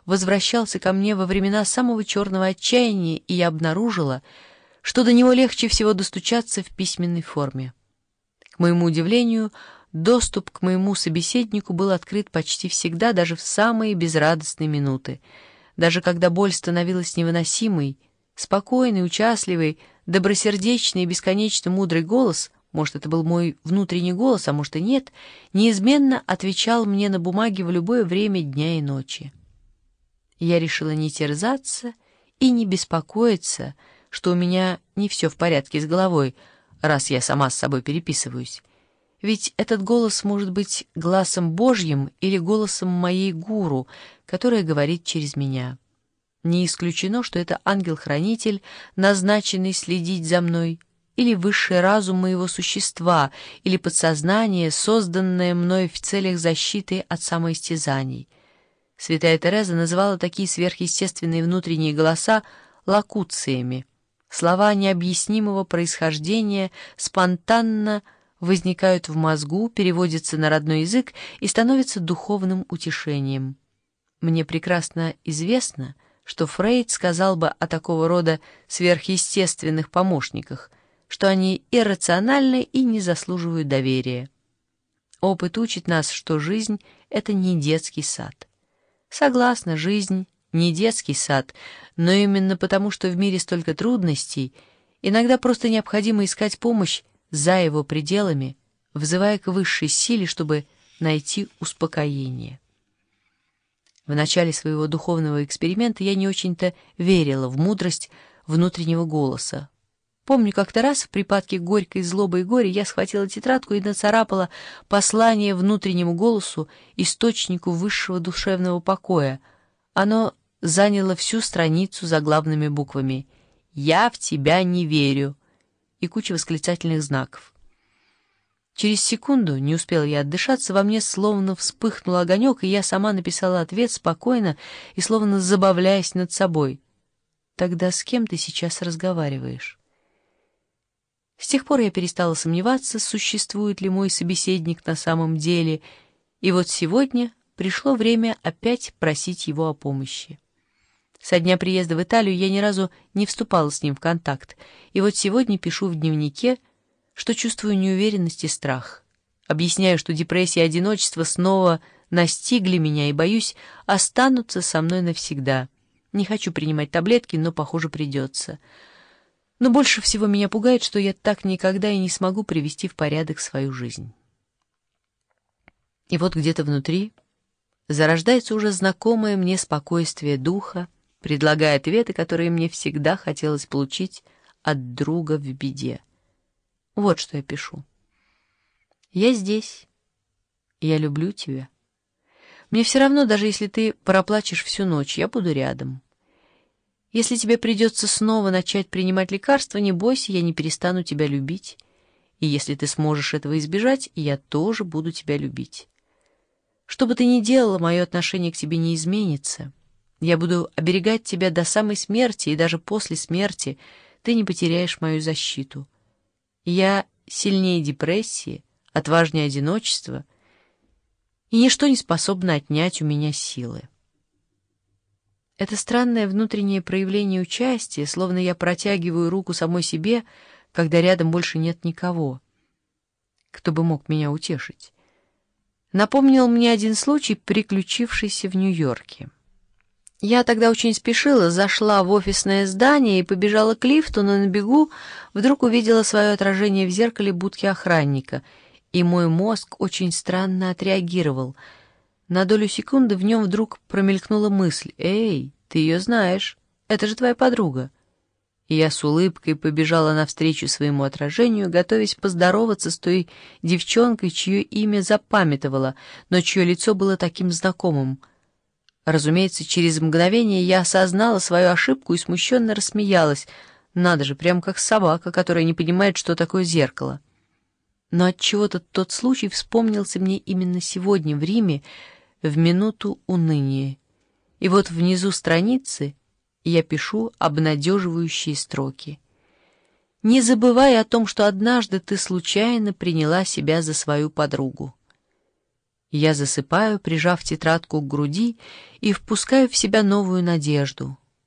возвращался ко мне во времена самого черного отчаяния, и я обнаружила, что до него легче всего достучаться в письменной форме. К моему удивлению, доступ к моему собеседнику был открыт почти всегда, даже в самые безрадостные минуты. Даже когда боль становилась невыносимой, спокойный, участливый, добросердечный и бесконечно мудрый голос, может, это был мой внутренний голос, а может и нет, неизменно отвечал мне на бумаге в любое время дня и ночи. Я решила не терзаться и не беспокоиться, что у меня не все в порядке с головой, раз я сама с собой переписываюсь. Ведь этот голос может быть гласом Божьим или голосом моей гуру, которая говорит через меня. Не исключено, что это ангел-хранитель, назначенный следить за мной, или высший разум моего существа, или подсознание, созданное мной в целях защиты от самоистязаний. Святая Тереза называла такие сверхъестественные внутренние голоса локуциями. Слова необъяснимого происхождения спонтанно возникают в мозгу, переводятся на родной язык и становятся духовным утешением. Мне прекрасно известно, что Фрейд сказал бы о такого рода сверхъестественных помощниках, что они иррациональны и не заслуживают доверия. Опыт учит нас, что жизнь — это не детский сад. Согласна, жизнь — не детский сад, но именно потому, что в мире столько трудностей, иногда просто необходимо искать помощь за его пределами, взывая к высшей силе, чтобы найти успокоение. В начале своего духовного эксперимента я не очень-то верила в мудрость внутреннего голоса. Помню, как-то раз в припадке горькой злобы и горя я схватила тетрадку и нацарапала послание внутреннему голосу, источнику высшего душевного покоя. Оно заняло всю страницу заглавными буквами «Я в тебя не верю» и куча восклицательных знаков. Через секунду, не успела я отдышаться, во мне словно вспыхнул огонек, и я сама написала ответ спокойно и словно забавляясь над собой. «Тогда с кем ты сейчас разговариваешь?» С тех пор я перестала сомневаться, существует ли мой собеседник на самом деле, и вот сегодня пришло время опять просить его о помощи. Со дня приезда в Италию я ни разу не вступала с ним в контакт, и вот сегодня пишу в дневнике, что чувствую неуверенность и страх. Объясняю, что депрессия и одиночество снова настигли меня и, боюсь, останутся со мной навсегда. Не хочу принимать таблетки, но, похоже, придется. Но больше всего меня пугает, что я так никогда и не смогу привести в порядок свою жизнь. И вот где-то внутри зарождается уже знакомое мне спокойствие духа, предлагая ответы, которые мне всегда хотелось получить от друга в беде. Вот что я пишу. Я здесь. Я люблю тебя. Мне все равно, даже если ты проплачешь всю ночь, я буду рядом. Если тебе придется снова начать принимать лекарства, не бойся, я не перестану тебя любить. И если ты сможешь этого избежать, я тоже буду тебя любить. Что бы ты ни делала, мое отношение к тебе не изменится. Я буду оберегать тебя до самой смерти, и даже после смерти ты не потеряешь мою защиту. Я сильнее депрессии, отважнее одиночества, и ничто не способно отнять у меня силы. Это странное внутреннее проявление участия, словно я протягиваю руку самой себе, когда рядом больше нет никого, кто бы мог меня утешить. Напомнил мне один случай, приключившийся в Нью-Йорке. Я тогда очень спешила, зашла в офисное здание и побежала к лифту, но на бегу вдруг увидела свое отражение в зеркале будки охранника, и мой мозг очень странно отреагировал. На долю секунды в нем вдруг промелькнула мысль: «Эй, ты ее знаешь, это же твоя подруга». И я с улыбкой побежала навстречу своему отражению, готовясь поздороваться с той девчонкой, чье имя запамятовала, но чье лицо было таким знакомым. Разумеется, через мгновение я осознала свою ошибку и смущенно рассмеялась. Надо же, прям как собака, которая не понимает, что такое зеркало. Но отчего-то тот случай вспомнился мне именно сегодня в Риме, в минуту уныния. И вот внизу страницы я пишу обнадеживающие строки. «Не забывай о том, что однажды ты случайно приняла себя за свою подругу». Я засыпаю, прижав тетрадку к груди, и впускаю в себя новую надежду.